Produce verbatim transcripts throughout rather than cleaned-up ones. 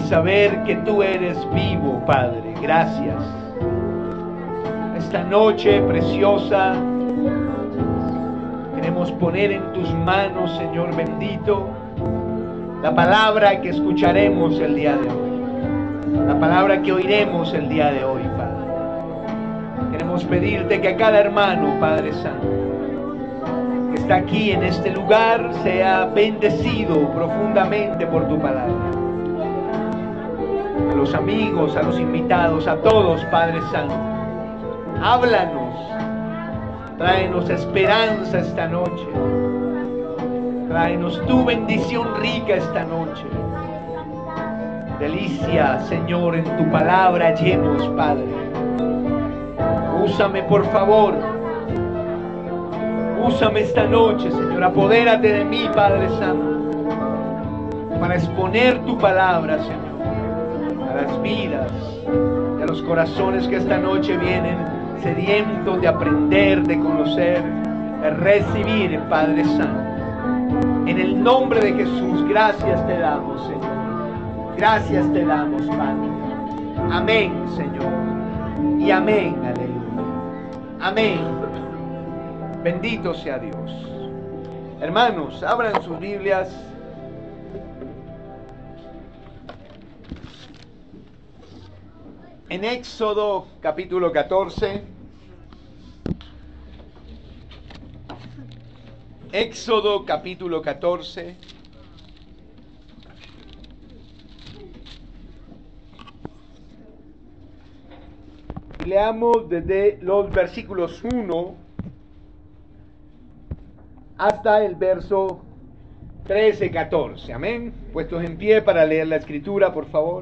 saber que tú eres vivo, Padre. Gracias. Esta noche preciosa queremos poner en tus manos, Señor bendito, la palabra que escucharemos el día de hoy, la palabra que oiremos el día de hoy, Padre. Queremos pedirte que a cada hermano, Padre Santo, que está aquí en este lugar, sea bendecido profundamente por tu palabra. A los amigos, a los invitados, a todos, Padre Santo, háblanos, tráenos esperanza esta noche, tráenos tu bendición rica esta noche. Delicia, Señor, en tu palabra llenos, Padre. Úsame, por favor. Úsame esta noche, Señor. Apodérate de mí, Padre Santo, para exponer tu palabra, Señor, a las vidas y a los corazones que esta noche vienen sedientos de aprender, de conocer, de recibir, Padre Santo. En el nombre de Jesús, gracias te damos, Señor. Gracias te damos, Padre. Amén, Señor. Y amén, aleluya. Amén. Bendito sea Dios. Hermanos, abran sus Biblias en Éxodo capítulo catorce. Éxodo capítulo catorce. Leamos desde los versículos uno hasta el verso trece, catorce. Amén. Puestos en pie para leer la escritura, por favor.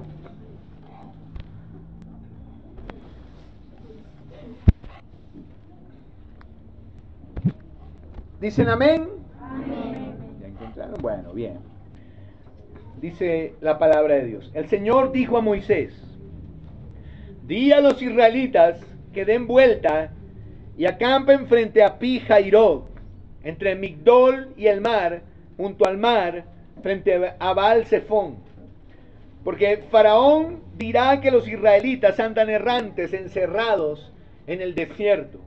¿Dicen amén? Amén. ¿Ya encontraron? Bueno, bien. Dice la palabra de Dios. El Señor dijo a Moisés: di a los israelitas que den vuelta y acampen frente a Pi-Hahiroth, entre Migdol y el mar, junto al mar, frente a Baal-Zephón. Porque Faraón dirá que los israelitas andan errantes, encerrados en el desierto.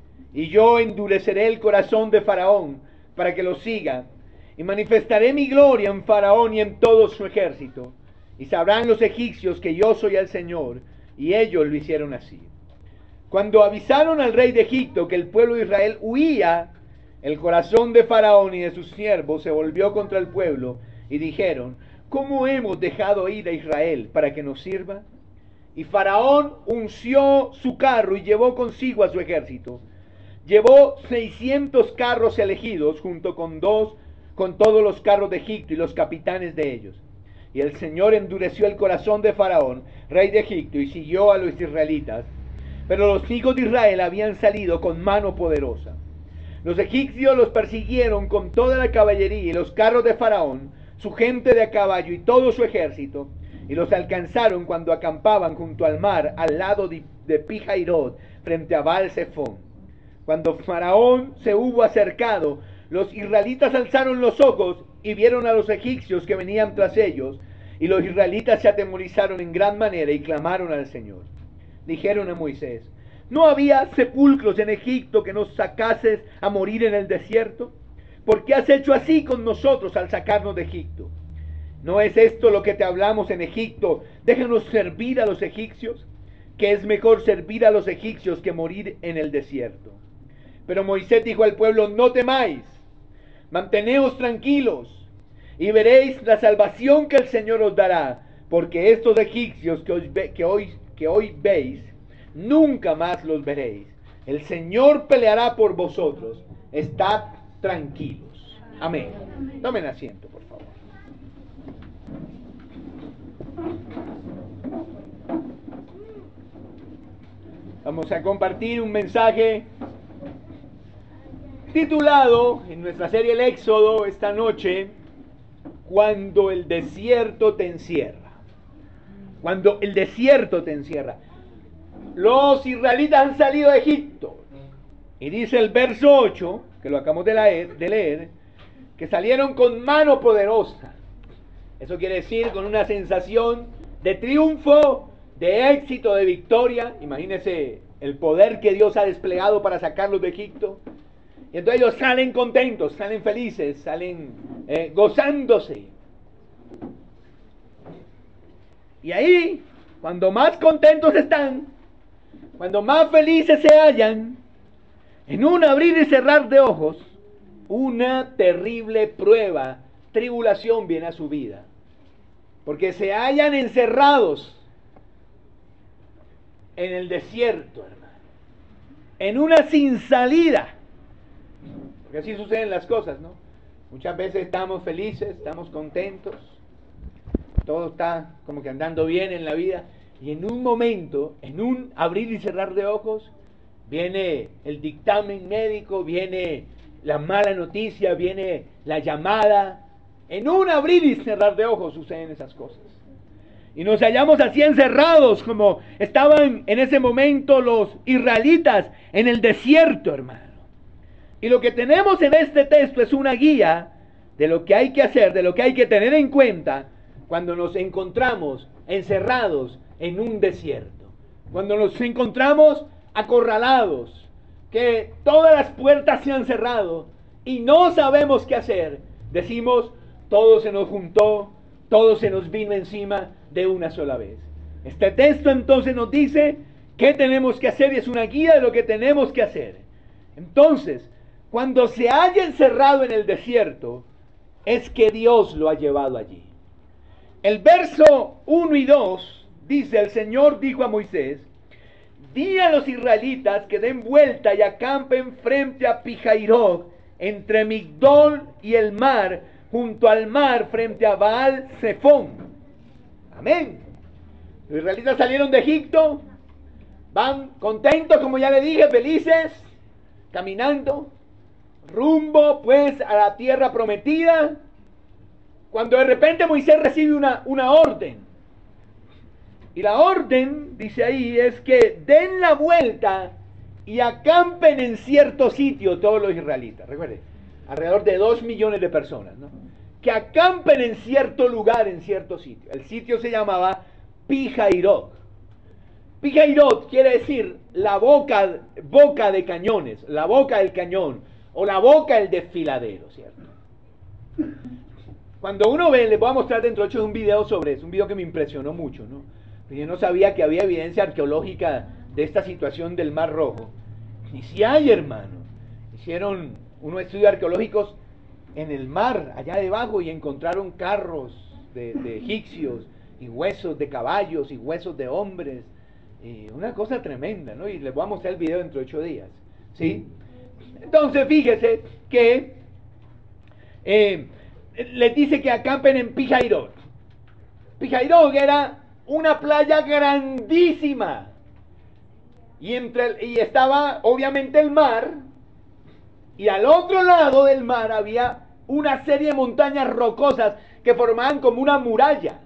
Y yo endureceré el corazón de Faraón para que los siga, y manifestaré mi gloria en Faraón y en todo su ejército. Y sabrán los egipcios que yo soy el Señor, y ellos lo hicieron así. Cuando avisaron al rey de Egipto que el pueblo de Israel huía, el corazón de Faraón y de sus siervos se volvió contra el pueblo, y dijeron: ¿cómo hemos dejado ir a Israel para que nos sirva? Y Faraón unció su carro y llevó consigo a su ejército. Llevó seiscientos carros elegidos junto con dos, con todos los carros de Egipto y los capitanes de ellos. Y el Señor endureció el corazón de Faraón, rey de Egipto, y siguió a los israelitas. Pero los hijos de Israel habían salido con mano poderosa. Los egipcios los persiguieron con toda la caballería y los carros de Faraón, su gente de a caballo y todo su ejército, y los alcanzaron cuando acampaban junto al mar, al lado de, de Pi-Hahiroth, frente a Baal-Zephón. Cuando Faraón se hubo acercado, los israelitas alzaron los ojos y vieron a los egipcios que venían tras ellos, y los israelitas se atemorizaron en gran manera y clamaron al Señor. Dijeron a Moisés: ¿no había sepulcros en Egipto que nos sacases a morir en el desierto? ¿Por qué has hecho así con nosotros al sacarnos de Egipto? ¿No es esto lo que te hablamos en Egipto? Déjanos servir a los egipcios, que es mejor servir a los egipcios que morir en el desierto. Pero Moisés dijo al pueblo: no temáis, manteneos tranquilos, y veréis la salvación que el Señor os dará, porque estos egipcios que hoy, que hoy, que hoy veis, nunca más los veréis. El Señor peleará por vosotros, estad tranquilos. Amén. Tomen asiento, por favor. Vamos a compartir un mensaje titulado en nuestra serie El Éxodo esta noche: cuando el desierto te encierra. Cuando el desierto te encierra. Los israelitas han salido de Egipto, y dice el verso ocho, que lo acabamos de leer, de leer, que salieron con mano poderosa. Eso quiere decir con una sensación de triunfo, de éxito, de victoria. Imagínense el poder que Dios ha desplegado para sacarlos de Egipto. Y entonces ellos salen contentos, salen felices, salen eh, gozándose. Y ahí, cuando más contentos están, cuando más felices se hallan, en un abrir y cerrar de ojos, una terrible prueba, tribulación viene a su vida. Porque se hallan encerrados en el desierto, hermano. En una sin salida. Porque así suceden las cosas, ¿no? Muchas veces estamos felices, estamos contentos, todo está como que andando bien en la vida, y en un momento, en un abrir y cerrar de ojos, viene el dictamen médico, viene la mala noticia, viene la llamada. En un abrir y cerrar de ojos suceden esas cosas. Y nos hallamos así encerrados como estaban en ese momento los israelitas en el desierto, hermano. Y lo que tenemos en este texto es una guía de lo que hay que hacer, de lo que hay que tener en cuenta cuando nos encontramos encerrados en un desierto. Cuando nos encontramos acorralados, que todas las puertas se han cerrado y no sabemos qué hacer. Decimos, todo se nos juntó, todo se nos vino encima de una sola vez. Este texto entonces nos dice qué tenemos que hacer y es una guía de lo que tenemos que hacer. Entonces, cuando se haya encerrado en el desierto, es que Dios lo ha llevado allí. El verso uno y dos dice, el Señor dijo a Moisés, di a los israelitas que den vuelta y acampen frente a Pihahiroth, entre Migdol y el mar, junto al mar, frente a Baal Zephón. Amén. Los israelitas salieron de Egipto, van contentos, como ya le dije, felices, caminando, rumbo pues a la tierra prometida, cuando de repente Moisés recibe una, una orden. Y la orden, dice ahí, es que den la vuelta y acampen en cierto sitio todos los israelitas. Recuerden, alrededor de dos millones de personas, ¿no? Que acampen en cierto lugar, en cierto sitio. El sitio se llamaba Pihahiroth. Pihahiroth quiere decir la boca, boca de cañones, la boca del cañón, o la boca del desfiladero, ¿cierto? Cuando uno ve, les voy a mostrar dentro de un video sobre eso, un video que me impresionó mucho, ¿no? Yo no sabía que había evidencia arqueológica de esta situación del Mar Rojo. Y si hay, hermano. Hicieron unos estudios arqueológicos en el mar, allá debajo, y encontraron carros de, de egipcios, y huesos de caballos, y huesos de hombres. Y una cosa tremenda, ¿no? Y les voy a mostrar el video dentro de ocho días, ¿sí? Entonces, fíjese que eh, les dice que acampen en Pihahiroth. Pihahiroth era una playa grandísima. Y, entre, y estaba obviamente el mar. Y al otro lado del mar había una serie de montañas rocosas que formaban como una muralla.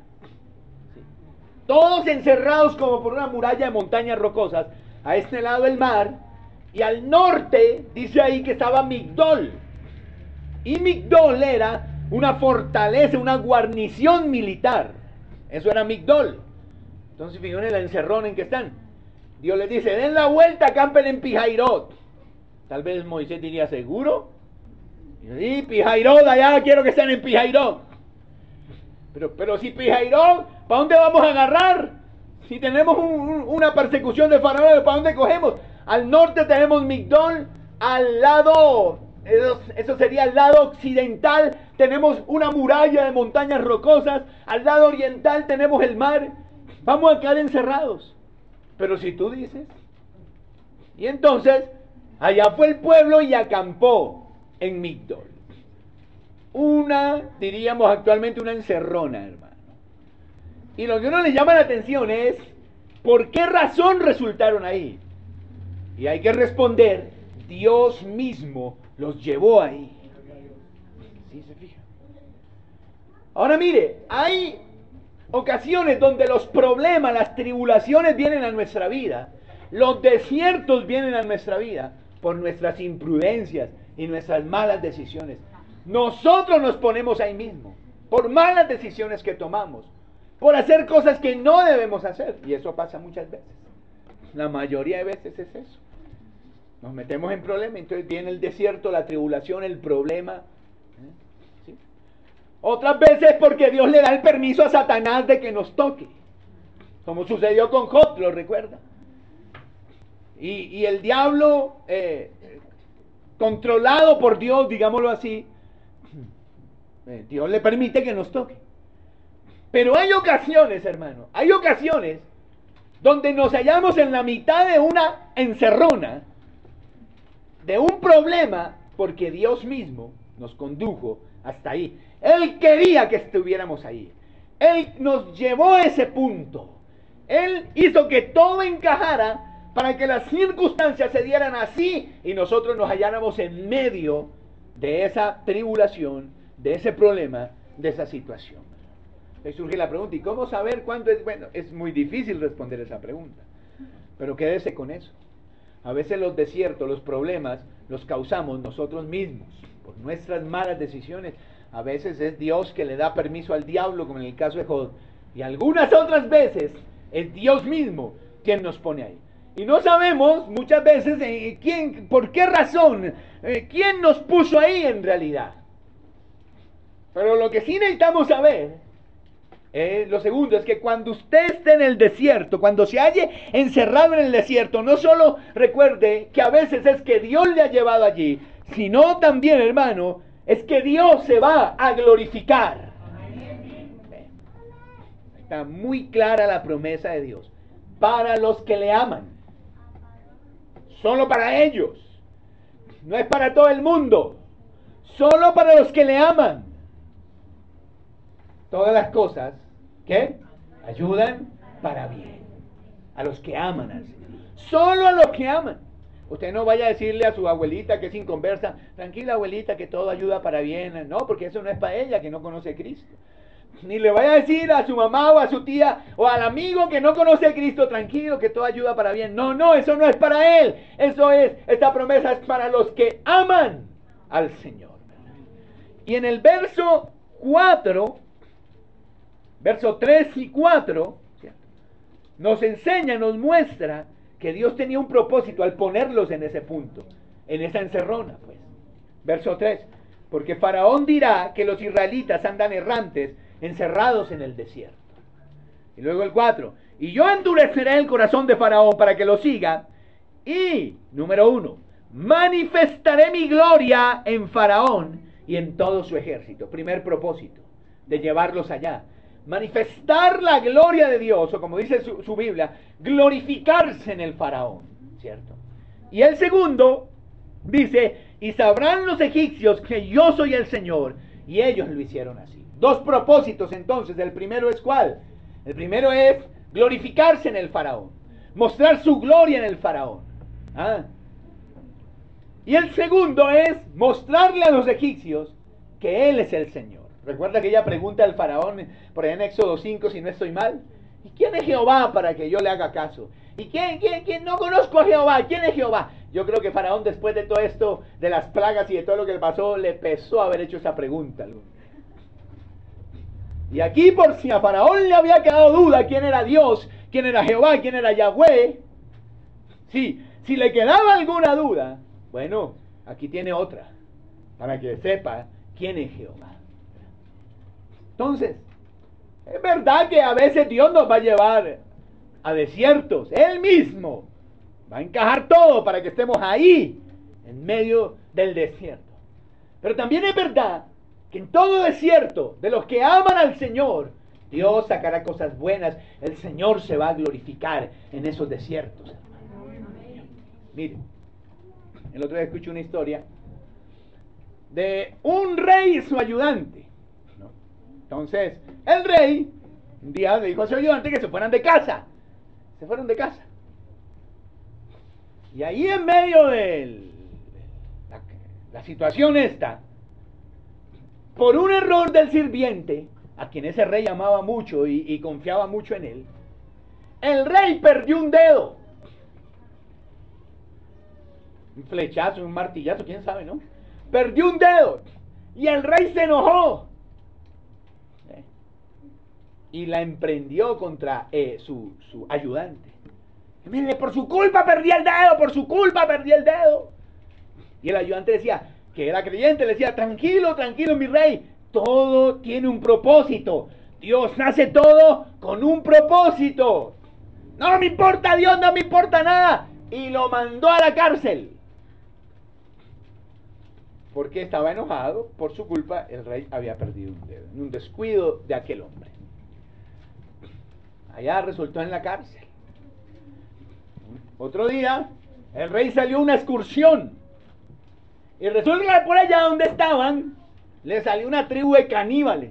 Todos encerrados como por una muralla de montañas rocosas. A este lado del mar. Y al norte dice ahí que estaba Migdol. Y Migdol era una fortaleza, una guarnición militar. Eso era Migdol. Entonces fíjense la encerrona en que están. Dios les dice, den la vuelta, acampen en Pihahiroth. Tal vez Moisés diría, ¿seguro? Y sí, Pihahiroth, allá quiero que estén en Pihahiroth. Pero, pero si Pihahiroth, ¿para dónde vamos a agarrar? Si tenemos un, un, una persecución de faraón, ¿para dónde cogemos? Al norte tenemos Migdol, al lado, eso, eso sería el lado occidental, tenemos una muralla de montañas rocosas, al lado oriental tenemos el mar, vamos a quedar encerrados. Pero si tú dices, y entonces, allá fue el pueblo y acampó en Migdol. Una, diríamos actualmente, una encerrona, hermano. Y lo que uno le llama la atención es, ¿por qué razón resultaron ahí? Y hay que responder, Dios mismo los llevó ahí. ¿Sí se fija? Ahora mire, hay ocasiones donde los problemas, las tribulaciones vienen a nuestra vida, los desiertos vienen a nuestra vida por nuestras imprudencias y nuestras malas decisiones. Nosotros nos ponemos ahí mismo, por malas decisiones que tomamos. por hacer cosas que no debemos hacer. Y eso pasa muchas veces. La mayoría de veces es eso. Nos metemos en problemas, entonces viene el desierto, la tribulación, el problema. ¿Sí? Otras veces porque Dios le da el permiso a Satanás de que nos toque. Como sucedió con Job, ¿lo recuerda? Y, y el diablo, eh, controlado por Dios, digámoslo así, eh, Dios le permite que nos toque. Pero hay ocasiones, hermano, hay ocasiones donde nos hallamos en la mitad de una encerrona, de un problema, porque Dios mismo nos condujo hasta ahí. Él quería que estuviéramos ahí. Él nos llevó a ese punto. Él hizo que todo encajara para que las circunstancias se dieran así y nosotros nos halláramos en medio de esa tribulación, de ese problema, de esa situación. Entonces surge la pregunta, ¿y cómo saber cuándo es? Bueno, es muy difícil responder esa pregunta, pero quédese con eso. A veces los desiertos, los problemas, los causamos nosotros mismos, por nuestras malas decisiones. A veces es Dios que le da permiso al diablo, como en el caso de Job, y algunas otras veces es Dios mismo quien nos pone ahí. Y no sabemos muchas veces eh, quién, por qué razón, eh, quién nos puso ahí en realidad. Pero lo que sí necesitamos saber, eh, lo segundo, es que cuando usted esté en el desierto, cuando se halle encerrado en el desierto, no solo recuerde que a veces es que Dios le ha llevado allí, sino también, hermano, es que Dios se va a glorificar. Está muy clara la promesa de Dios. Para los que le aman. Solo para ellos. No es para todo el mundo. Solo para los que le aman. Todas las cosas que ayudan para bien. A los que aman al Señor. Solo a los que aman. Usted no vaya a decirle a su abuelita que es inconversa, tranquila abuelita que todo ayuda para bien. No, porque eso no es para ella que no conoce a Cristo. Ni le vaya a decir a su mamá o a su tía o al amigo que no conoce a Cristo, tranquilo que todo ayuda para bien. No, no, eso no es para él. Eso es, esta promesa es para los que aman al Señor. Y en el verso cuatro, verso tres y cuatro, nos enseña, nos muestra que Dios tenía un propósito al ponerlos en ese punto, en esa encerrona, pues. Verso tres, porque Faraón dirá que los israelitas andan errantes, encerrados en el desierto. Y luego el cuatro, y yo endureceré el corazón de Faraón para que lo siga, y, número uno, manifestaré mi gloria en Faraón y en todo su ejército. Primer propósito, de llevarlos allá. Manifestar la gloria de Dios, o como dice su, su Biblia, glorificarse en el Faraón, ¿cierto? Y el segundo, dice, y sabrán los egipcios que yo soy el Señor, y ellos lo hicieron así. Dos propósitos entonces, el primero es ¿cuál? El primero es glorificarse en el Faraón, mostrar su gloria en el Faraón. ¿Ah? Y el segundo es mostrarle a los egipcios que Él es el Señor. Recuerda aquella pregunta del Faraón por ahí en Éxodo cinco, si no estoy mal. ¿Y quién es Jehová para que yo le haga caso? ¿Y quién, quién, quién? No conozco a Jehová. ¿Quién es Jehová? Yo creo que Faraón, después de todo esto, de las plagas y de todo lo que le pasó, le pesó haber hecho esa pregunta. Y aquí, por si a Faraón le había quedado duda quién era Dios, quién era Jehová, quién era Yahweh, sí, si le quedaba alguna duda, bueno, aquí tiene otra, para que sepa quién es Jehová. Entonces, es verdad que a veces Dios nos va a llevar a desiertos. Él mismo va a encajar todo para que estemos ahí, en medio del desierto. Pero también es verdad que en todo desierto, de los que aman al Señor, Dios sacará cosas buenas. El Señor se va a glorificar en esos desiertos, hermano. Miren, el otro día escuché una historia de un rey y su ayudante. Entonces, el rey un día le dijo a su ayudante que se fueran de casa. Se fueron de casa. Y ahí en medio de la, la situación esta, por un error del sirviente, a quien ese rey amaba mucho y, y confiaba mucho en él, el rey perdió un dedo. Un flechazo, un martillazo, quién sabe, ¿no? Perdió un dedo. Y el rey se enojó. y la emprendió contra eh, su, su ayudante. Y mire, por su culpa perdí el dedo, por su culpa perdí el dedo. Y el ayudante decía, que era creyente, le decía, tranquilo, tranquilo mi rey, todo tiene un propósito. Dios hace todo con un propósito. No me importa Dios, no me importa nada. Y lo mandó a la cárcel. Porque estaba enojado, por su culpa el rey había perdido un dedo, en un descuido de aquel hombre. Allá resultó en la cárcel. Otro día, el rey salió a una excursión. Y resulta que por allá donde estaban, le salió una tribu de caníbales.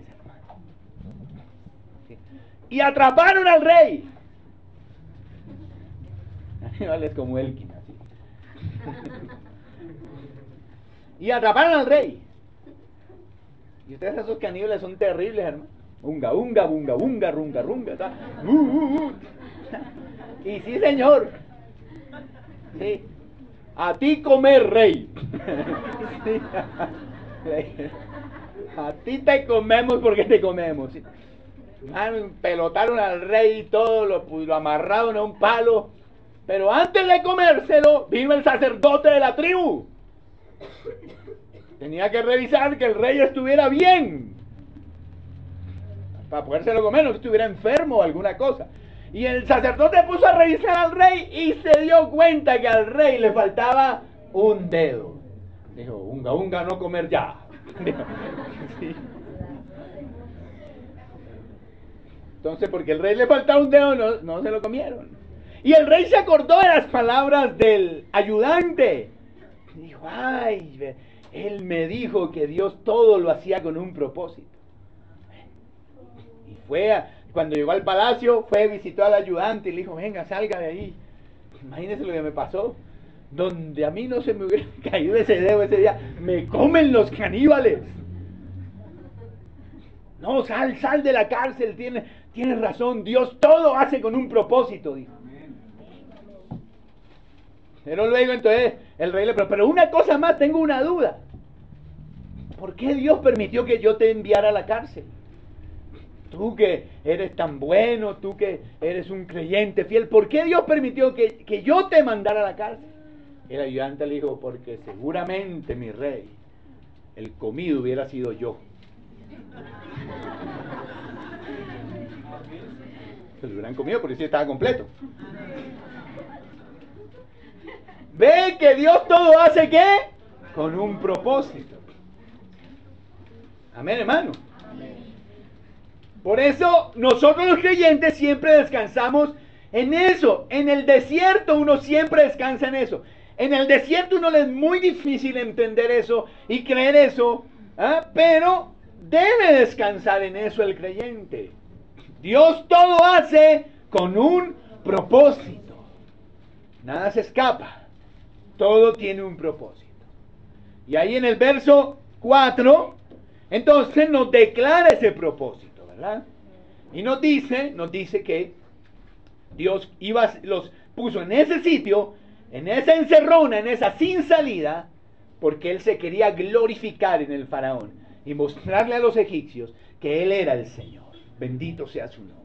Y atraparon al rey. Caníbales como Elkin, así. Y atraparon al rey. Y ustedes, esos caníbales son terribles, hermano. Unga, unga, bunga, bunga, runga, runga. Uh, uh, uh. Y sí, señor. Sí. A ti comer, rey. Sí. A ti te comemos porque te comemos. Sí. Man, pelotaron al rey y todo, lo, lo amarraron a un palo. Pero antes de comérselo, vino el sacerdote de la tribu. Tenía que revisar que el rey estuviera bien, para podérselo comer, no que estuviera enfermo o alguna cosa. Y el sacerdote puso a revisar al rey y se dio cuenta que al rey le faltaba un dedo. Dijo, unga, unga, no comer ya. Sí. Entonces, porque el rey le faltaba un dedo, no, no se lo comieron. Y el rey se acordó de las palabras del ayudante. Dijo, ay, él me dijo que Dios todo lo hacía con un propósito. Y fue, a, cuando llegó al palacio, fue, visitó al ayudante y le dijo, venga, salga de ahí. Imagínese lo que me pasó. Donde a mí no se me hubiera caído ese dedo ese día, me comen los caníbales. No, sal, sal de la cárcel, tienes, tienes razón, Dios todo hace con un propósito, dijo. Pero luego entonces el rey le preguntó, pero una cosa más, tengo una duda. ¿Por qué Dios permitió que yo te enviara a la cárcel? Tú que eres tan bueno, tú que eres un creyente fiel, ¿por qué Dios permitió que, que yo te mandara a la cárcel? El ayudante le dijo, porque seguramente, mi rey, el comido hubiera sido yo. Se lo hubieran comido porque sí estaba completo. Ve que Dios todo hace ¿qué? Con un propósito. Amén, hermano. Por eso nosotros los creyentes siempre descansamos en eso. En el desierto uno siempre descansa en eso. En el desierto uno le es muy difícil entender eso y creer eso, ¿eh? Pero debe descansar en eso el creyente. Dios todo hace con un propósito. Nada se escapa. Todo tiene un propósito. Y ahí en el verso cuatro, entonces nos declara ese propósito, ¿verdad? Y nos dice, nos dice que Dios iba, los puso en ese sitio, en esa encerrona, en esa sin salida, porque Él se quería glorificar en el faraón y mostrarle a los egipcios que Él era el Señor. Bendito sea su nombre.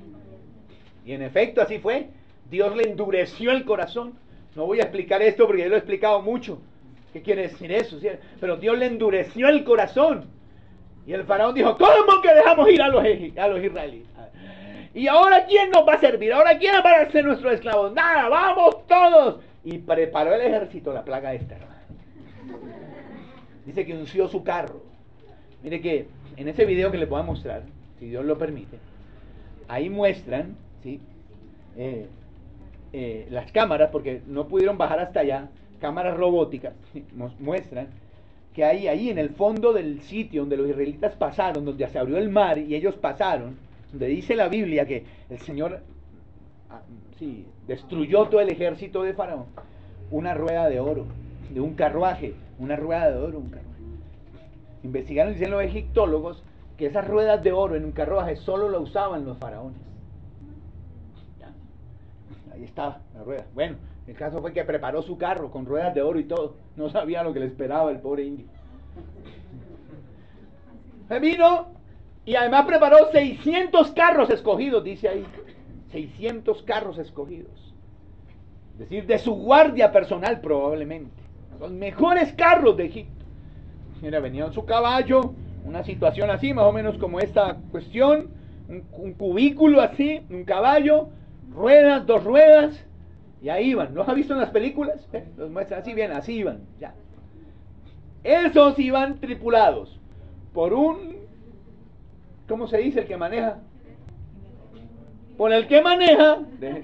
Y en efecto así fue. Dios le endureció el corazón. No voy a explicar esto porque yo lo he explicado mucho. ¿Qué quiere decir eso? ¿Sí? Pero Dios le endureció el corazón. Y el faraón dijo, ¿cómo que dejamos ir a los, a los israelitas? ¿Y ahora quién nos va a servir? ¿Ahora quién va a ser nuestro esclavo? Nada, vamos todos. Y preparó el ejército, la plaga esta, hermano. Dice que unció su carro. Mire que en ese video que le voy a mostrar, si Dios lo permite, ahí muestran, ¿sí? Eh, eh, las cámaras, porque no pudieron bajar hasta allá, cámaras robóticas, ¿sí? Nos muestran que ahí, ahí en el fondo del sitio donde los israelitas pasaron, donde se abrió el mar y ellos pasaron, donde dice la Biblia que el Señor ah, sí, destruyó todo el ejército de Faraón, una rueda de oro, de un carruaje, una rueda de oro, un carruaje. Investigaron, dicen los egiptólogos, que esas ruedas de oro en un carruaje solo lo usaban los faraones. Ya. Ahí estaba la rueda. Bueno, el caso fue que preparó su carro con ruedas de oro y todo. No sabía lo que le esperaba el pobre indio. Se vino Y además preparó seiscientos carros escogidos, dice ahí. seiscientos carros escogidos. Es decir, de su guardia personal probablemente. Los mejores carros de Egipto. Mira, venía en su caballo, una situación así, más o menos como esta cuestión. Un, un cubículo así, un caballo, ruedas, dos ruedas. Y ahí iban. ¿Los ha visto en las películas? ¿Eh? Los muestran así, bien, así iban. Ya. Esos iban tripulados por un... ¿Cómo se dice el que maneja? Por el que maneja,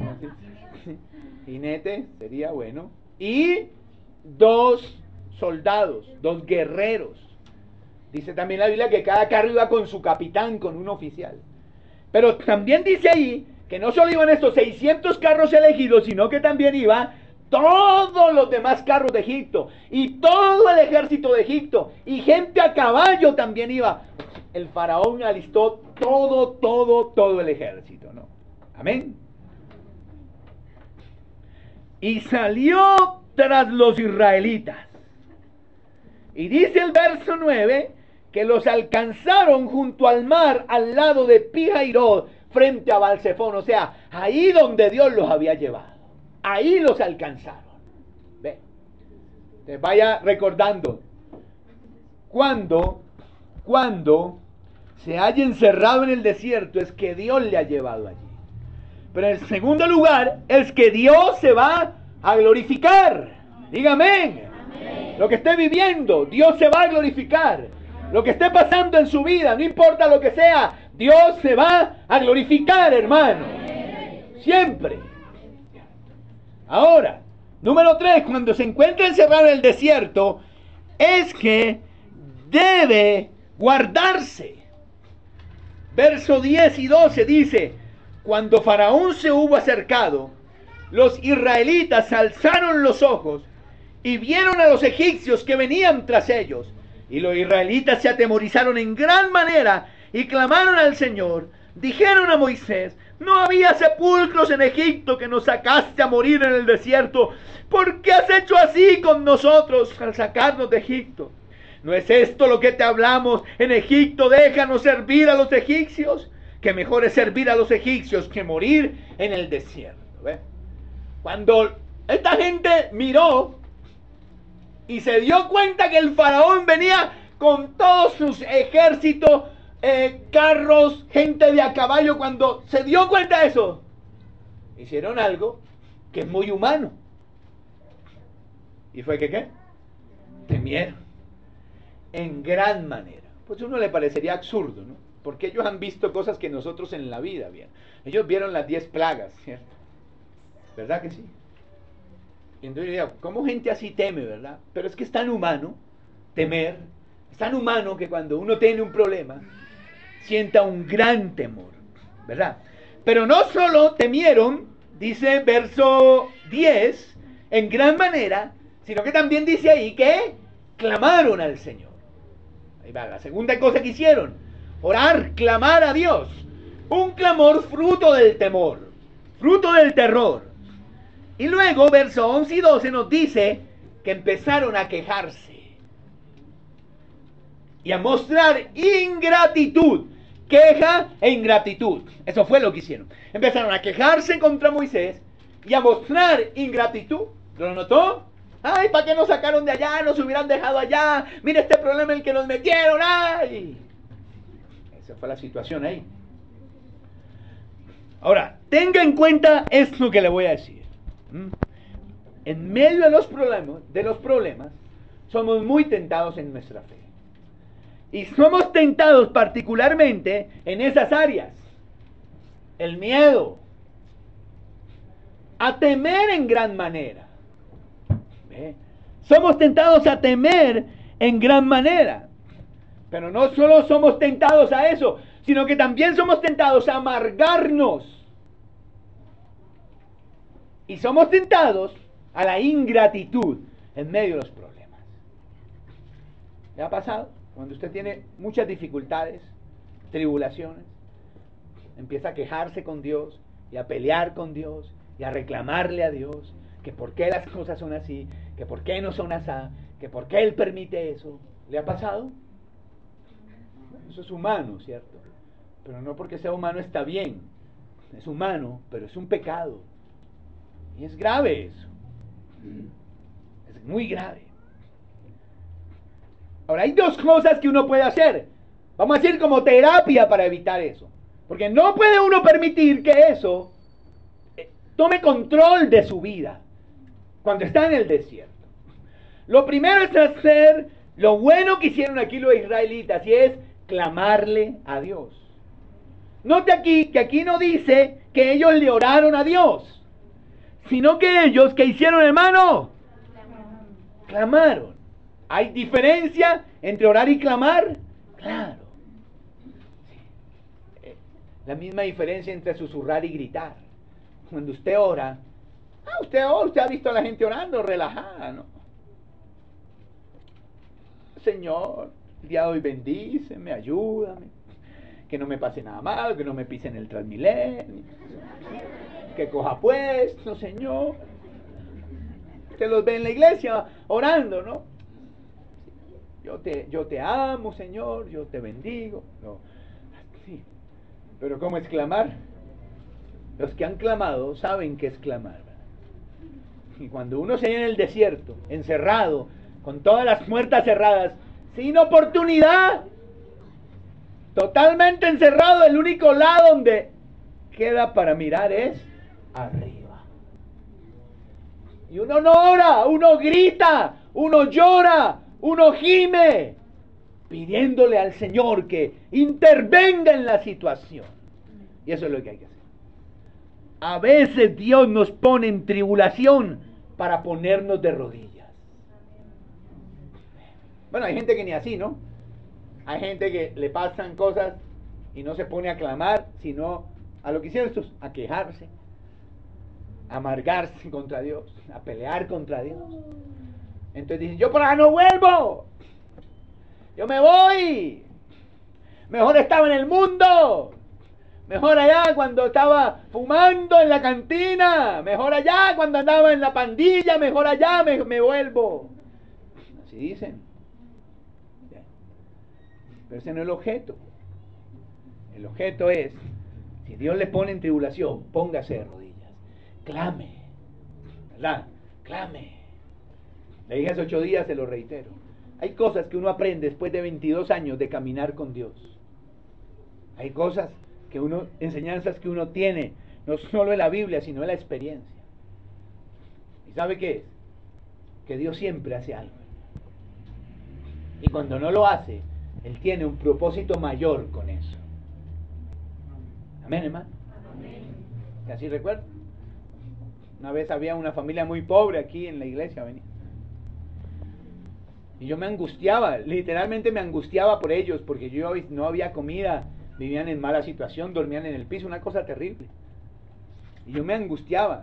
jinete sería bueno, y dos soldados, dos guerreros. Dice también la Biblia que cada carro iba con su capitán, con un oficial. Pero también dice ahí que no solo iban estos seiscientos carros elegidos, sino que también iba todos los demás carros de Egipto, y todo el ejército de Egipto, y gente a caballo también iba. El faraón alistó todo, todo, todo el ejército, ¿no? Amén. Y salió tras los israelitas. Y dice el verso nueve que los alcanzaron junto al mar, al lado de Pi-Hahirot, frente a Baal-Zephón. O sea, ahí donde Dios los había llevado. Ahí los alcanzaron. Ve. Te vaya recordando. Cuando, cuando se haya encerrado en el desierto, es que Dios le ha llevado allí. Pero en segundo lugar, es que Dios se va a glorificar. Dígame. Amén. Lo que esté viviendo, Dios se va a glorificar. Lo que esté pasando en su vida, no importa lo que sea, Dios se va a glorificar, hermano. Amén. Siempre. Ahora, número tres, cuando se encuentra encerrado en el desierto, es que debe guardarse. Verso diez y doce dice: cuando Faraón se hubo acercado, los israelitas alzaron los ojos y vieron a los egipcios que venían tras ellos. Y los israelitas se atemorizaron en gran manera y clamaron al Señor. Dijeron a Moisés: no había sepulcros en Egipto que nos sacaste a morir en el desierto. ¿Por qué has hecho así con nosotros al sacarnos de Egipto? ¿No es esto lo que te hablamos en Egipto? Déjanos servir a los egipcios. Que mejor es servir a los egipcios que morir en el desierto. ¿Ve? Cuando esta gente miró y se dio cuenta que el faraón venía con todos sus ejércitos, eh, carros, gente de a caballo, cuando se dio cuenta de eso, hicieron algo que es muy humano. ¿Y fue que qué? Temieron. En gran manera. Pues a uno le parecería absurdo, ¿no? Porque ellos han visto cosas que nosotros en la vida vieron. Ellos vieron las diez plagas, ¿cierto? ¿Verdad que sí? Y entonces yo digo, ¿cómo gente así teme, verdad? Pero es que es tan humano temer, es tan humano que cuando uno tiene un problema, sienta un gran temor, ¿verdad? Pero no solo temieron, dice verso diez, en gran manera, sino que también dice ahí que clamaron al Señor. Ahí va, la segunda cosa que hicieron, orar, clamar a Dios. Un clamor fruto del temor, fruto del terror. Y luego, verso once y doce nos dice que empezaron a quejarse y a mostrar ingratitud. Queja e ingratitud. Eso fue lo que hicieron. Empezaron a quejarse contra Moisés y a mostrar ingratitud. ¿Lo notó? Ay, ¿para qué nos sacaron de allá? Nos hubieran dejado allá. Mira este problema en el que nos metieron. Ay. Esa fue la situación ahí. Ahora, tenga en cuenta esto que le voy a decir. ¿Mm? En medio de los problemas, de los problemas, somos muy tentados en nuestra fe. Y somos tentados particularmente en esas áreas. El miedo. A temer en gran manera. ¿Ve? Somos tentados a temer en gran manera. Pero no solo somos tentados a eso, sino que también somos tentados a amargarnos. Y somos tentados a la ingratitud en medio de los problemas. ¿Le ha pasado? Cuando usted tiene muchas dificultades, tribulaciones, empieza a quejarse con Dios y a pelear con Dios y a reclamarle a Dios que por qué las cosas son así, que por qué no son así, que por qué Él permite eso. ¿Le ha pasado? Eso es humano, ¿cierto? Pero no porque sea humano está bien. Es humano, pero es un pecado. Y es grave eso. Es muy grave. Ahora, hay dos cosas que uno puede hacer. Vamos a decir como terapia para evitar eso. Porque no puede uno permitir que eso eh, tome control de su vida cuando está en el desierto. Lo primero es hacer lo bueno que hicieron aquí los israelitas, y es clamarle a Dios. Note aquí que aquí no dice que ellos le oraron a Dios, sino que ellos, ¿qué hicieron, hermano? Clamaron. Clamaron. ¿Hay diferencia entre orar y clamar? Claro. Sí. La misma diferencia entre susurrar y gritar. Cuando usted ora, ah, usted ora, usted ha visto a la gente orando relajada, ¿no? Señor, el día de hoy bendíceme, ayúdame, que no me pase nada malo, que no me pise en el Transmilenio, que coja puesto, Señor. Usted los ve en la iglesia orando, ¿no? Yo te, yo te amo, Señor, yo te bendigo. No. Sí. Pero ¿cómo es clamar? Los que han clamado saben qué es clamar, ¿verdad? Y cuando uno se halla en el desierto, encerrado, con todas las puertas cerradas, sin oportunidad, totalmente encerrado, el único lado donde queda para mirar es arriba. Y uno no ora, uno grita, uno llora, uno gime, pidiéndole al Señor que intervenga en la situación. Y eso es lo que hay que hacer. A veces Dios nos pone en tribulación para ponernos de rodillas. Bueno, hay gente que ni así, ¿no? Hay gente que le pasan cosas y no se pone a clamar, sino a lo que hicieron estos, a quejarse, a amargarse contra Dios, a pelear contra Dios. Entonces dicen, yo por acá no vuelvo, yo me voy, mejor estaba en el mundo, mejor allá cuando estaba fumando en la cantina, mejor allá cuando andaba en la pandilla, mejor allá me, me vuelvo. Así dicen. Pero ese no es el objeto. El objeto es, si Dios le pone en tribulación, póngase de rodillas, clame, ¿verdad? Clame. Le dije hace ocho días, se lo reitero. Hay cosas que uno aprende después de veintidós años de caminar con Dios. Hay cosas que uno, enseñanzas que uno tiene, no solo en la Biblia, sino en la experiencia. ¿Y sabe qué es? Que Dios siempre hace algo. Y cuando no lo hace, Él tiene un propósito mayor con eso. Amén, hermano. Amén. ¿Así recuerdo? Una vez había una familia muy pobre aquí en la iglesia, venía. Y yo me angustiaba, literalmente me angustiaba por ellos, porque yo no había comida, vivían en mala situación, dormían en el piso, una cosa terrible. Y yo me angustiaba.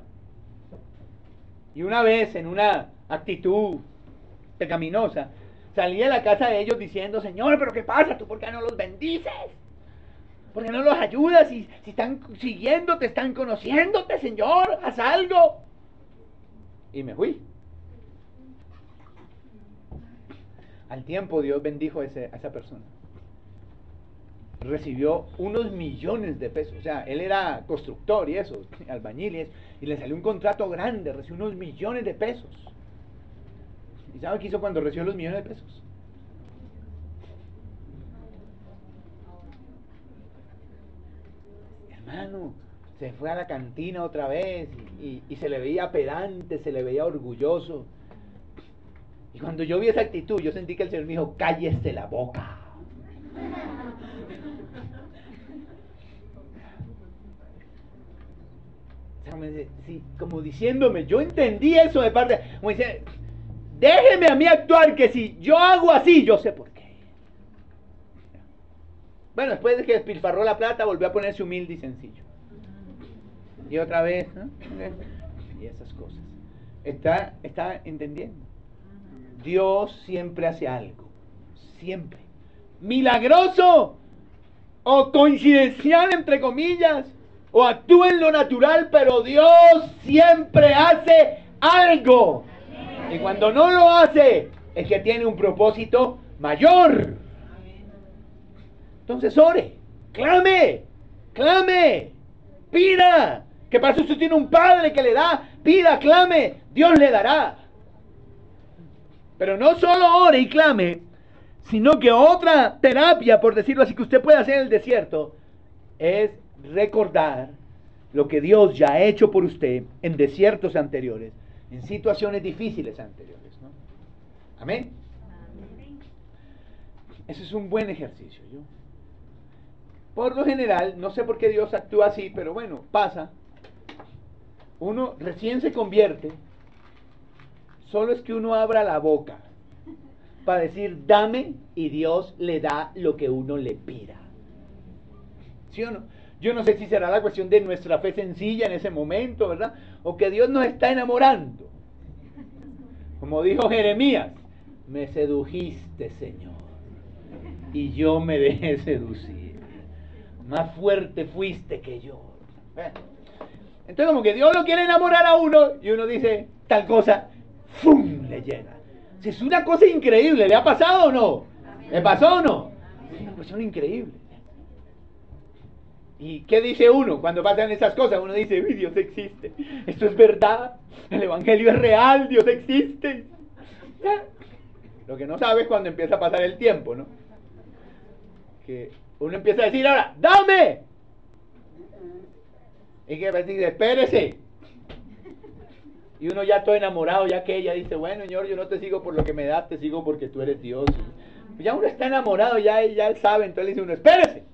Y una vez, en una actitud pecaminosa, salí de la casa de ellos diciendo, Señor, ¿pero qué pasa? ¿Tú por qué no los bendices? ¿Por qué no los ayudas? Si, si están siguiéndote, están conociéndote, Señor, haz algo. Y me fui. Al tiempo Dios bendijo a, ese, a esa persona. Recibió unos millones de pesos. O sea, él era constructor y eso, albañil y eso. Y le salió un contrato grande, recibió unos millones de pesos. ¿Y sabe qué hizo cuando recibió los millones de pesos? Hermano, se fue a la cantina otra vez y, y, y se le veía pedante, se le veía orgulloso. Y cuando yo vi esa actitud, yo sentí que el Señor me dijo, cállese la boca. O sea, me, sí, como diciéndome, yo entendí eso de parte, como dice, déjeme a mí actuar, que si yo hago así, yo sé por qué. Bueno, después de que despilfarró la plata, volvió a ponerse humilde y sencillo. Y otra vez, ¿no? Y esas cosas. ¿Está, está entendiendo? Dios siempre hace algo. Siempre. Milagroso o coincidencial, entre comillas, o actúa en lo natural, pero Dios siempre hace algo. Y cuando no lo hace, es que tiene un propósito mayor. Entonces ore, clame, clame, pida. ¿Qué pasa si usted tiene un padre que le da? Pida, clame, Dios le dará. Pero no solo ore y clame, sino que otra terapia, por decirlo así, que usted puede hacer en el desierto, es recordar lo que Dios ya ha hecho por usted en desiertos anteriores, en situaciones difíciles anteriores, ¿no? Amén. Ese es un buen ejercicio. Yo, por lo general, no sé por qué Dios actúa así, pero bueno, pasa. Uno recién se convierte, solo es que uno abra la boca para decir, dame, y Dios le da lo que uno le pida. ¿Sí o no? Yo no sé si será la cuestión de nuestra fe sencilla en ese momento, ¿verdad? O que Dios nos está enamorando. Como dijo Jeremías, me sedujiste, Señor, y yo me dejé seducir. Más fuerte fuiste que yo. ¿Eh? Entonces como que Dios lo quiere enamorar a uno y uno dice tal cosa, ¡fum!, le llega. Si es una cosa increíble, ¿le ha pasado o no? ¿Le pasó o no? Es una cuestión increíble. ¿Y qué dice uno cuando pasan esas cosas? Uno dice, uy, Dios existe, esto es verdad, el evangelio es real, Dios existe. Lo que no sabe es cuando empieza a pasar el tiempo, ¿no? Que uno empieza a decir ahora, ¡dame! Y que dice, espérese. Y uno ya todo enamorado, ya que ella dice, bueno, Señor, yo no te sigo por lo que me das, te sigo porque tú eres Dios. Y ya uno está enamorado, ya, ya él sabe, entonces le dice uno, espérese.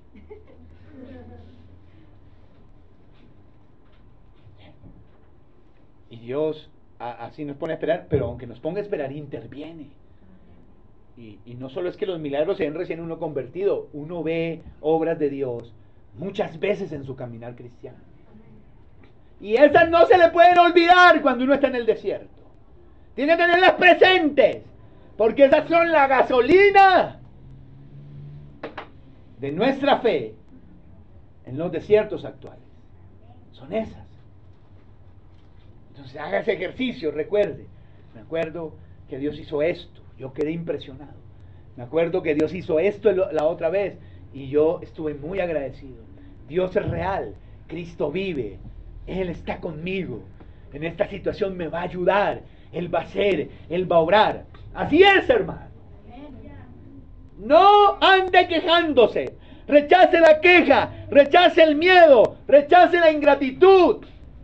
Y Dios a, así nos pone a esperar, pero aunque nos ponga a esperar, interviene. Y, y no solo es que los milagros se ven recién uno convertido, uno ve obras de Dios muchas veces en su caminar cristiano. Y esas no se le pueden olvidar cuando uno está en el desierto. Tiene que tenerlas presentes, porque esas son la gasolina de nuestra fe en los desiertos actuales. Son esas. Entonces haga ese ejercicio, recuerde. Me acuerdo que Dios hizo esto, yo quedé impresionado. Me acuerdo que Dios hizo esto la otra vez y yo estuve muy agradecido. Dios es real, Cristo vive, Él está conmigo. En esta situación me va a ayudar, Él va a hacer, Él va a obrar. Así es, hermano. No ande quejándose. Rechace la queja, rechace el miedo, rechace la ingratitud.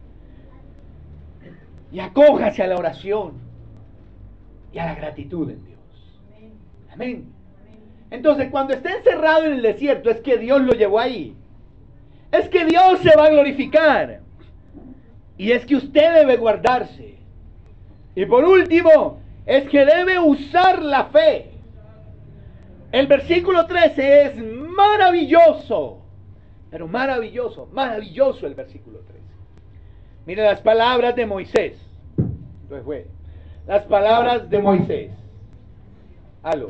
Y acójase a la oración y a la gratitud en Dios. Amén. Entonces, cuando esté encerrado en el desierto, es que Dios lo llevó ahí. Es que Dios se va a glorificar. Y es que usted debe guardarse. Y por último, es que debe usar la fe. El versículo trece es maravilloso. Pero maravilloso, maravilloso el versículo trece. Mire las palabras de Moisés. Entonces fue. Las palabras de Moisés. Aló.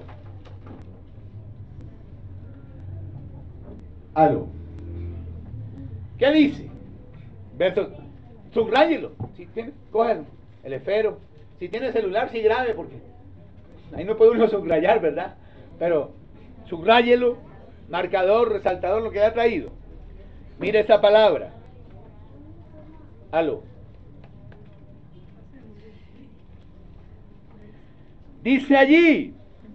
Aló. ¿Qué dice? Verso. Subráyelo. Si tiene, cógelo. El esfero. Si tiene celular, sí grabe, porque ahí no puede uno subrayar, ¿verdad? Pero subráyelo. Marcador, resaltador, lo que haya traído. Mire esa palabra. Aló. Dice allí,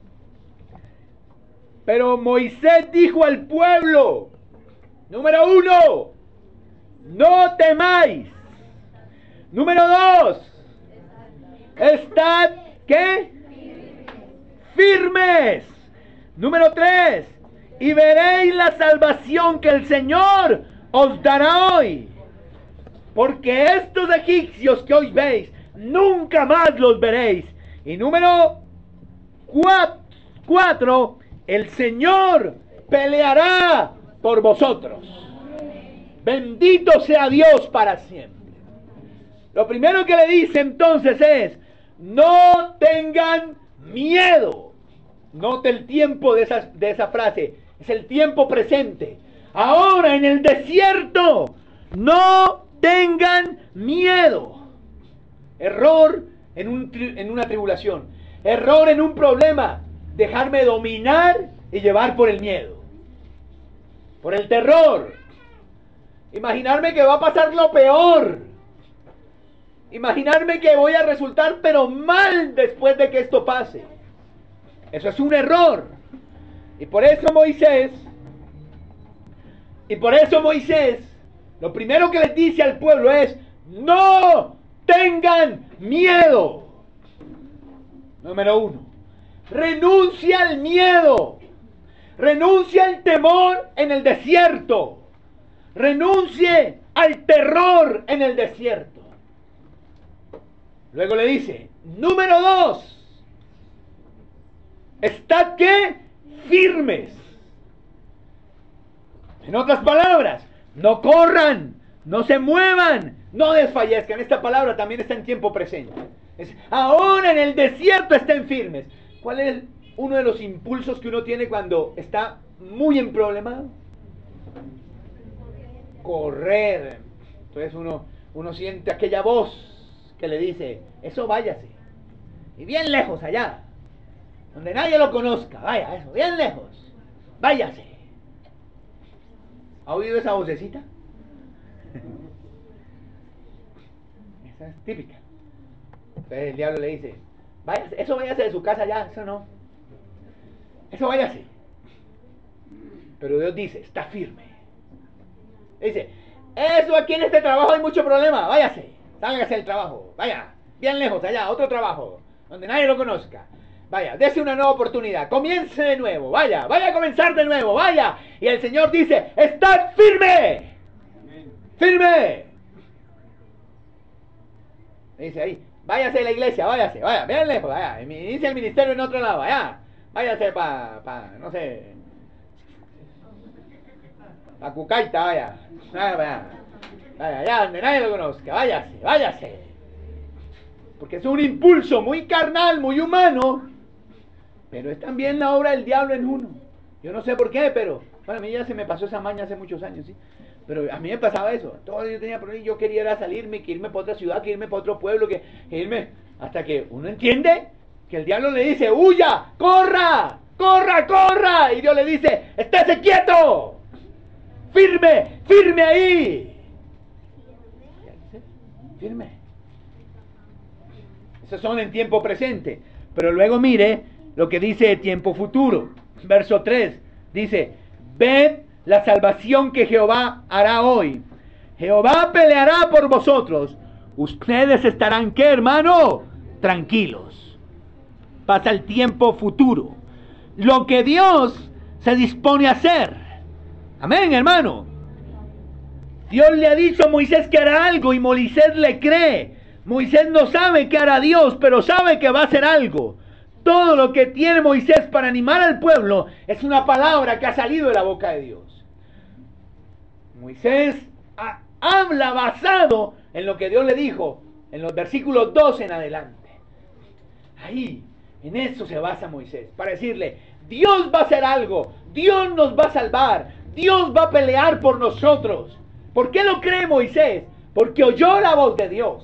pero Moisés dijo al pueblo, número uno, no temáis. Número dos, estad, ¿qué? Firmes. Número tres, y veréis la salvación que el Señor os dará hoy. Porque estos egipcios que hoy veis, nunca más los veréis. Y número cuatro, cuatro, el Señor peleará por vosotros. Bendito sea Dios para siempre. Lo primero que le dice entonces es, no tengan miedo. Note el tiempo de esa, de esa frase, es el tiempo presente. Ahora en el desierto, no tengan miedo. Error en, un, en una tribulación. Error en un problema. Dejarme dominar y llevar por el miedo. por el terror, imaginarme que va a pasar lo peor, imaginarme que voy a resultar pero mal después de que esto pase. Eso es un error. Y por eso Moisés, y por eso Moisés, lo primero que les dice al pueblo es: no tengan miedo. Número uno, renuncia al miedo, renuncia al temor en el desierto, renuncie al terror en el desierto. Luego le dice, número dos, estad ¿qué? Firmes. En otras palabras, no corran, no se muevan, no desfallezcan. Esta palabra también está en tiempo presente. Es, ahora en el desierto estén firmes. ¿Cuál es uno de los impulsos que uno tiene cuando está muy emproblemado? Correr. Entonces uno, uno siente aquella voz que le dice, eso váyase. Y bien lejos allá, donde nadie lo conozca. Vaya, eso, bien lejos. Váyase. ¿Ha oído esa vocecita? Esa es típica. Entonces el diablo le dice, váyase, eso váyase de su casa ya, eso no. Eso váyase. Pero Dios dice, está firme. Dice, eso aquí en este trabajo hay mucho problema, váyase, sálgase del trabajo, vaya, bien lejos allá, otro trabajo, donde nadie lo conozca. Vaya, dese una nueva oportunidad, comience de nuevo, vaya, vaya a comenzar de nuevo, vaya. Y el Señor dice, estad firme, firme. Dice ahí, váyase de la iglesia, váyase, vaya, bien lejos, vaya, inicia el ministerio en otro lado, vaya, váyase para, pa, no sé, para Cucaita, vaya, vaya, vaya, vaya, allá donde nadie lo conozca, váyase, váyase. Porque es un impulso muy carnal, muy humano, pero es también la obra del diablo en uno. Yo no sé por qué, pero bueno, a mí ya se me pasó esa maña hace muchos años, ¿sí? Pero a mí me pasaba eso. Todo yo tenía problemas, yo quería era salirme, que irme para otra ciudad, que irme para otro pueblo, que, que irme, hasta que uno entiende que el diablo le dice, huya, corra, corra, corra, y Dios le dice, estése quieto, firme, firme ahí, firme. Esos son en tiempo presente. Pero luego mire lo que dice tiempo futuro. Verso tres. Dice, ved la salvación que Jehová hará hoy. Jehová peleará por vosotros. Ustedes estarán, ¿qué, hermano? Tranquilos. Pasa el tiempo futuro. Lo que Dios se dispone a hacer. Amén, hermano. Dios le ha dicho a Moisés que hará algo y Moisés le cree. Moisés no sabe qué hará Dios, pero sabe que va a hacer algo. Todo lo que tiene Moisés para animar al pueblo es una palabra que ha salido de la boca de Dios. Moisés ha, habla basado en lo que Dios le dijo en los versículos dos en adelante. Ahí, en eso se basa Moisés, para decirle, Dios va a hacer algo, Dios nos va a salvar, Dios va a pelear por nosotros. ¿Por qué lo cree Moisés? Porque oyó la voz de Dios.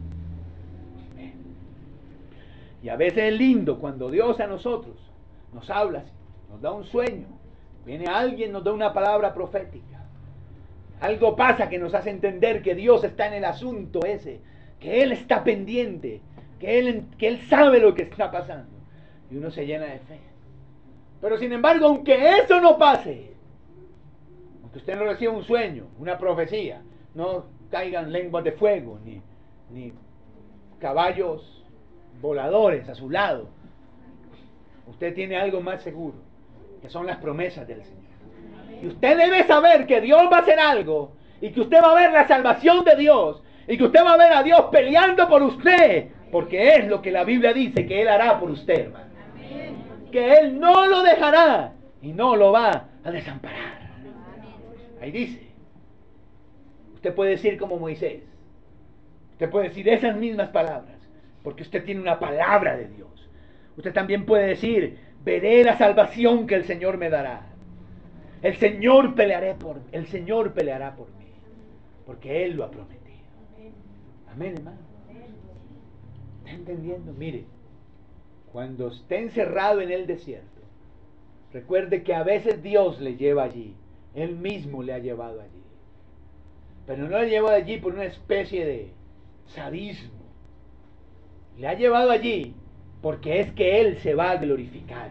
Y a veces es lindo cuando Dios a nosotros nos habla, nos da un sueño, viene alguien, nos da una palabra profética. Algo pasa que nos hace entender que Dios está en el asunto ese, que Él está pendiente, que Él, que Él sabe lo que está pasando. Y uno se llena de fe. Pero sin embargo, aunque eso no pase, aunque usted no reciba un sueño, una profecía, no caigan lenguas de fuego, ni, ni caballos voladores a su lado, usted tiene algo más seguro, que son las promesas del Señor. Y usted debe saber que Dios va a hacer algo, y que usted va a ver la salvación de Dios, y que usted va a ver a Dios peleando por usted, porque es lo que la Biblia dice que Él hará por usted, hermano. Que Él no lo dejará y no lo va a desamparar. Ahí dice. Usted puede decir como Moisés, usted puede decir esas mismas palabras, porque usted tiene una palabra de Dios. Usted también puede decir, veré la salvación que el Señor me dará. El Señor pelearé por, el Señor peleará por mí, porque Él lo ha prometido. Amén, hermano. ¿Está entendiendo? Mire, cuando esté encerrado en el desierto, recuerde que a veces Dios le lleva allí Él mismo le ha llevado allí. Pero no le ha llevado allí por una especie de sadismo. Le ha llevado allí porque es que Él se va a glorificar.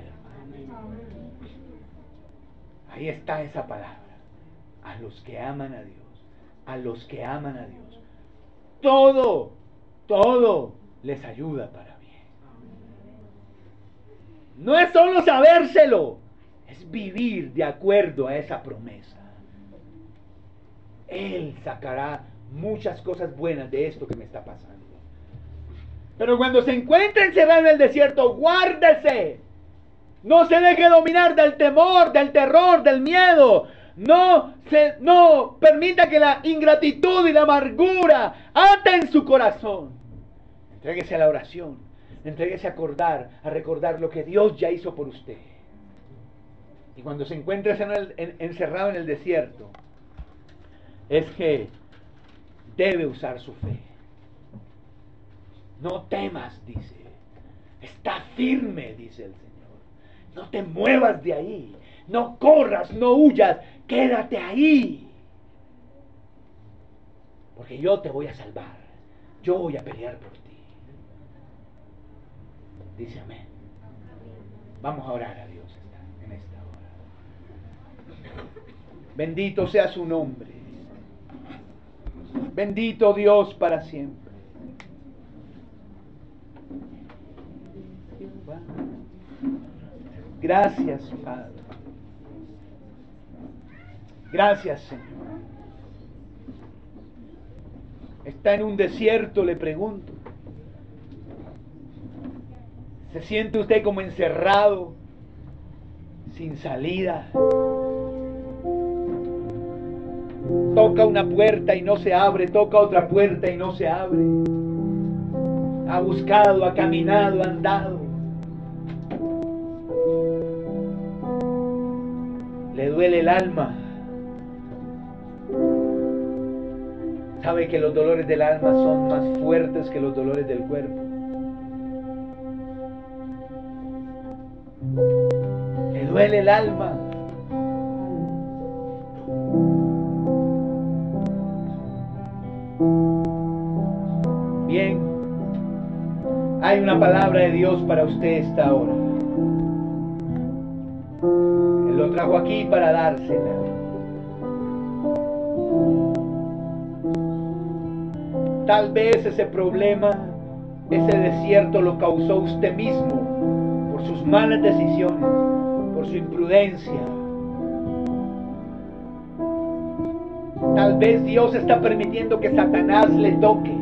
Ahí está esa palabra. A los que aman a Dios. A los que aman a Dios. Todo, todo les ayuda para bien. No es solo sabérselo, es vivir de acuerdo a esa promesa. Él sacará muchas cosas buenas de esto que me está pasando. Pero cuando se encuentre encerrado en el desierto, guárdese. No se deje dominar del temor, del terror, del miedo. No, se, no permita que la ingratitud y la amargura aten su corazón. Entréguese a la oración. Entréguese a acordar, a recordar lo que Dios ya hizo por usted. Y cuando se encuentre encerrado en el desierto, es que debe usar su fe. No temas, dice. Está firme, dice el Señor. No te muevas de ahí. No corras, no huyas. Quédate ahí. Porque yo te voy a salvar. Yo voy a pelear por ti. Dice amén. Vamos a orar a Dios en esta hora. Bendito sea su nombre. Bendito Dios para siempre. Gracias, Padre. Gracias, Señor. Está en un desierto, le pregunto. ¿Se siente usted como encerrado, sin salida? Toca una puerta y no se abre, toca otra puerta y no se abre. Ha buscado, ha caminado, ha andado. Le duele el alma. Sabe que los dolores del alma son más fuertes que los dolores del cuerpo. Le duele el alma. Bien, hay una palabra de Dios para usted esta hora. Él lo trajo aquí para dársela. Tal vez ese problema, ese desierto lo causó usted mismo por sus malas decisiones, por su imprudencia. Tal vez Dios está permitiendo que Satanás le toque.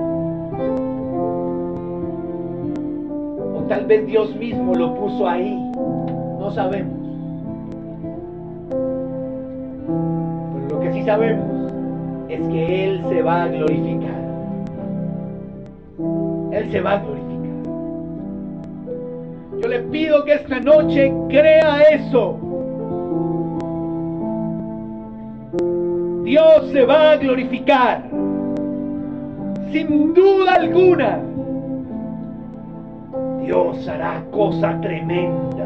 O tal vez Dios mismo lo puso ahí. No sabemos. Pero lo que sí sabemos es que Él se va a glorificar. Él se va a glorificar. Yo le pido que esta noche crea eso. Dios se va a glorificar. Sin duda alguna. Dios hará cosa tremenda.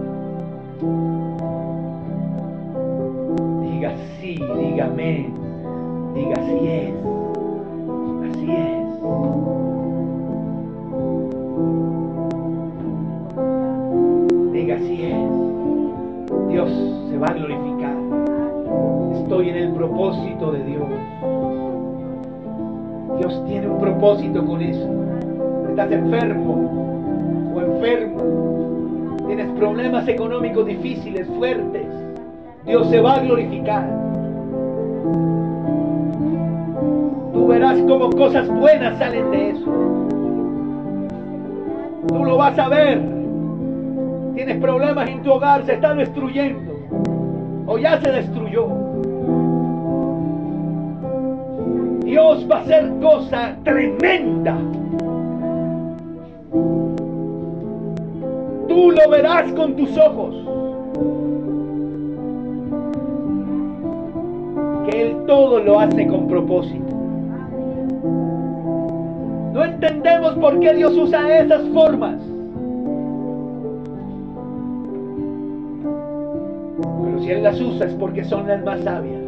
Diga sí, diga amén. Diga así es. Así es. Diga así es. Dios se va a glorificar. Estoy en el propósito de Dios. Dios tiene un propósito con eso. Estás enfermo o enfermo. Tienes problemas económicos difíciles, fuertes. Dios se va a glorificar. Tú verás cómo cosas buenas salen de eso. Tú lo vas a ver. Tienes problemas en tu hogar, se está destruyendo. O ya se destruyó. Dios va a hacer cosa tremenda. Tú lo verás con tus ojos. Que Él todo lo hace con propósito. No entendemos por qué Dios usa esas formas. Pero si Si Él las usa es porque son las más sabias.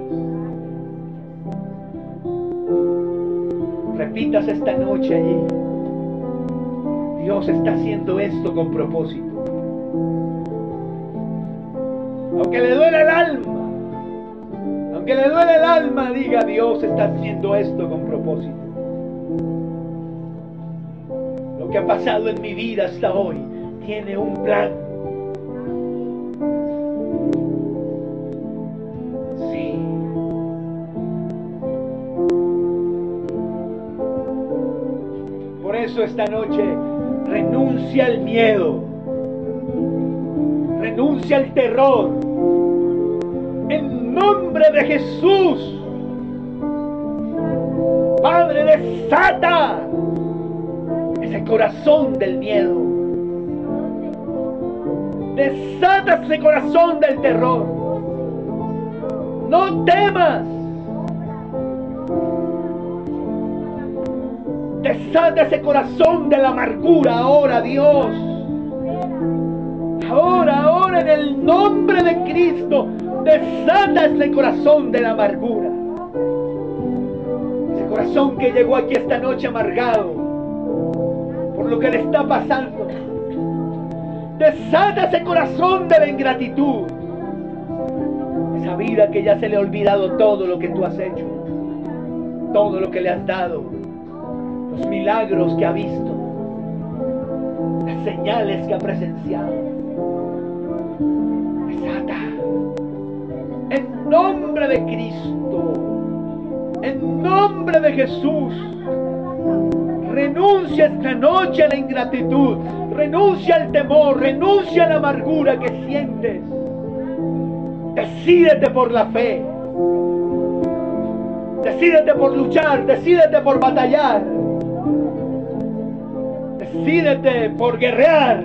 Repitas esta noche allí: Dios está haciendo esto con propósito. Aunque le duele el alma, aunque le duele el alma, diga: Dios está haciendo esto con propósito. Lo que ha pasado en mi vida hasta hoy tiene un plan. Sí. Por eso esta noche renuncia al miedo, renuncia al terror. En nombre de Jesús, Padre, desata ese corazón del miedo, desata ese corazón del terror. No temas. Desata ese corazón de la amargura ahora, Dios. Ahora, ahora, en el nombre de Cristo, desata ese corazón de la amargura. Ese corazón que llegó aquí esta noche amargado por lo que le está pasando. Desata ese corazón de la ingratitud. Esa vida que ya se le ha olvidado todo lo que tú has hecho, todo lo que le has dado, los milagros que ha visto, las señales que ha presenciado. Desata. En nombre de Cristo, en nombre de Jesús, renuncia esta noche a la ingratitud, renuncia al temor, renuncia a la amargura que sientes. Decídete por la fe, decídete por luchar, decídete por batallar, decídete por guerrear.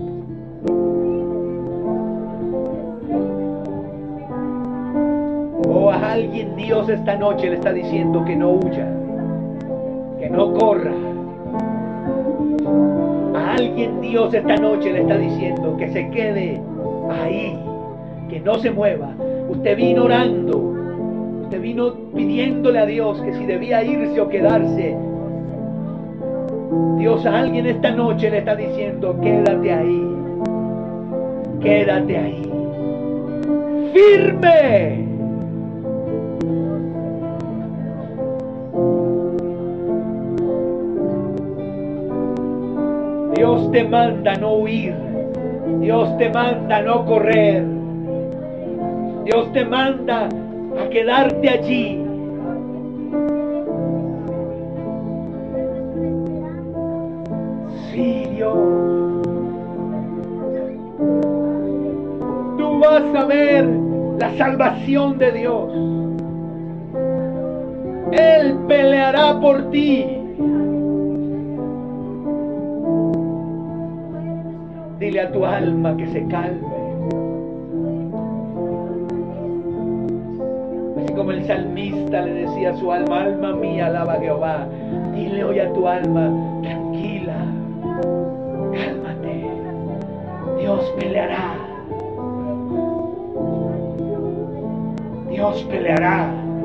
O a alguien Dios esta noche le está diciendo que no huya, que no corra. A alguien Dios esta noche le está diciendo que se quede ahí, que no se mueva. Usted vino orando, usted vino pidiéndole a Dios que si debía irse o quedarse. Dios a alguien esta noche le está diciendo: quédate ahí, quédate ahí, firme. Dios te manda no huir, Dios te manda no correr, Dios te manda a quedarte allí. Sí, Dios. Tú vas a ver la salvación de Dios. Él peleará por ti. Dile a tu alma que se calme. Así como el salmista le decía a su alma: alma mía, alaba a Jehová. Dile hoy a tu alma: tranquila, cálmate. Dios peleará. Dios peleará.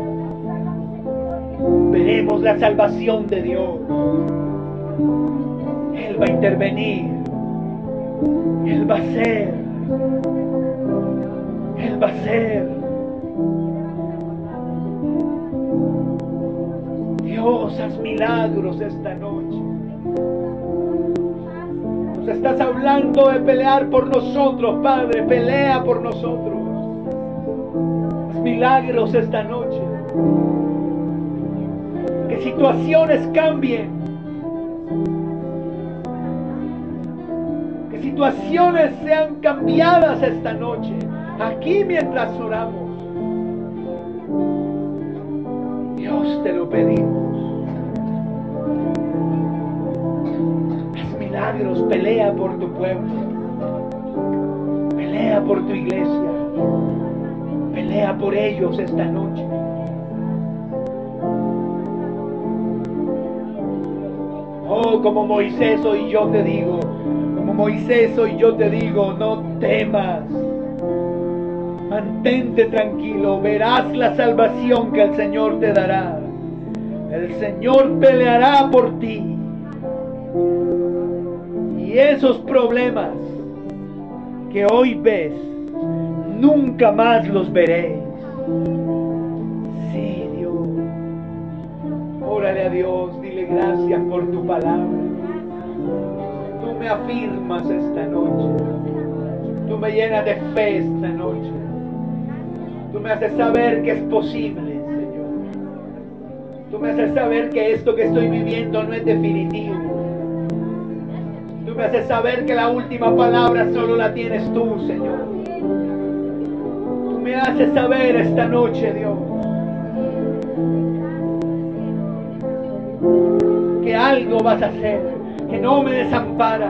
Veremos la salvación de Dios. Él va a intervenir. Él va a ser, Él va a ser. Dios, haz milagros esta noche. Nos estás hablando de pelear por nosotros, Padre. Pelea por nosotros. Haz milagros esta noche. Que situaciones cambien. Situaciones sean cambiadas esta noche, aquí mientras oramos. Dios, te lo pedimos. Haz milagros, pelea por tu pueblo, pelea por tu iglesia, pelea por ellos esta noche. Oh, como Moisés hoy yo te digo, Moisés hoy yo te digo: no temas, Mantente tranquilo, verás la salvación que el Señor te dará. El Señor peleará por ti. Y esos problemas que hoy ves, nunca más los veréis. Sí, Dios. Órale a Dios, dile gracias por tu palabra. Tú me afirmas esta noche. Tú me llenas de fe esta noche. Tú me haces saber que es posible, Señor. Tú me haces saber que esto que estoy viviendo no es definitivo. Tú me haces saber que la última palabra solo la tienes tú, Señor. Tú me haces saber esta noche, Dios, que algo vas a hacer, que no me desamparas,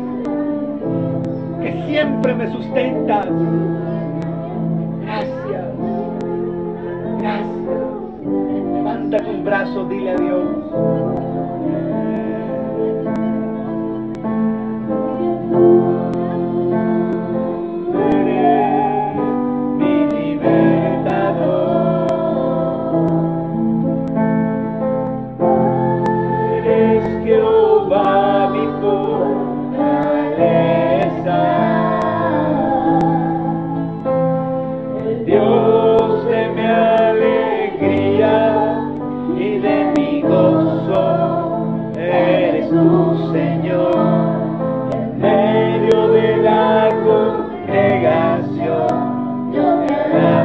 que siempre me sustentas. Gracias, gracias. Levanta tus brazos, dile a Dios. Eres mi libertador. Eres Jehová mi fortaleza. Dios de mi alegría y de mi gozo, eres tú, Señor, en medio de la congregación, yo te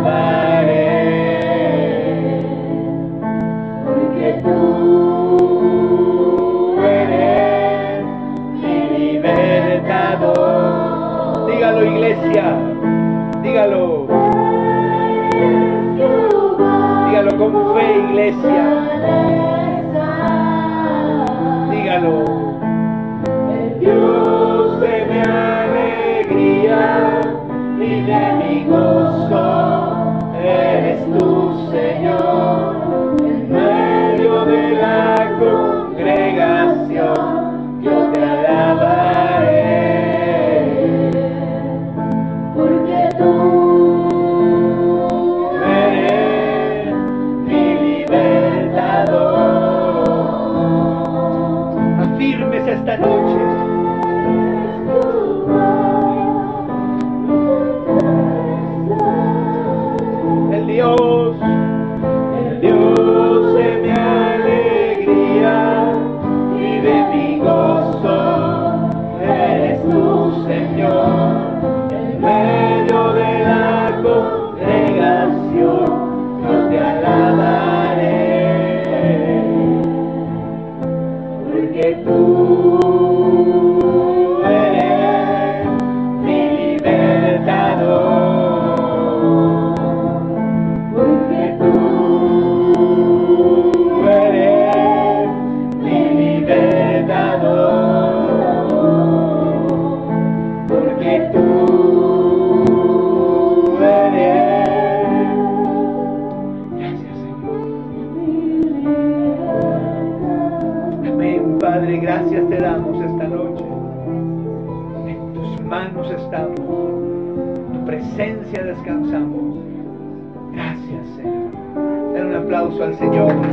alabaré, porque tú eres mi libertador. Dígalo, iglesia, dígalo. Dígalo con fe, iglesia. Dígalo. El Dios de mi alegría y de mi gozo, eres tú, Señor, en medio de la congregación, yo te alabaré, porque tú esta noche. El Dios, el Dios de mi alegría y de mi gozo, eres tú, Señor, en medio de la congregación, yo te alabaré, porque tú gracias te damos esta noche. En tus manos estamos. En tu presencia descansamos. Gracias, Señor. Den un aplauso al Señor.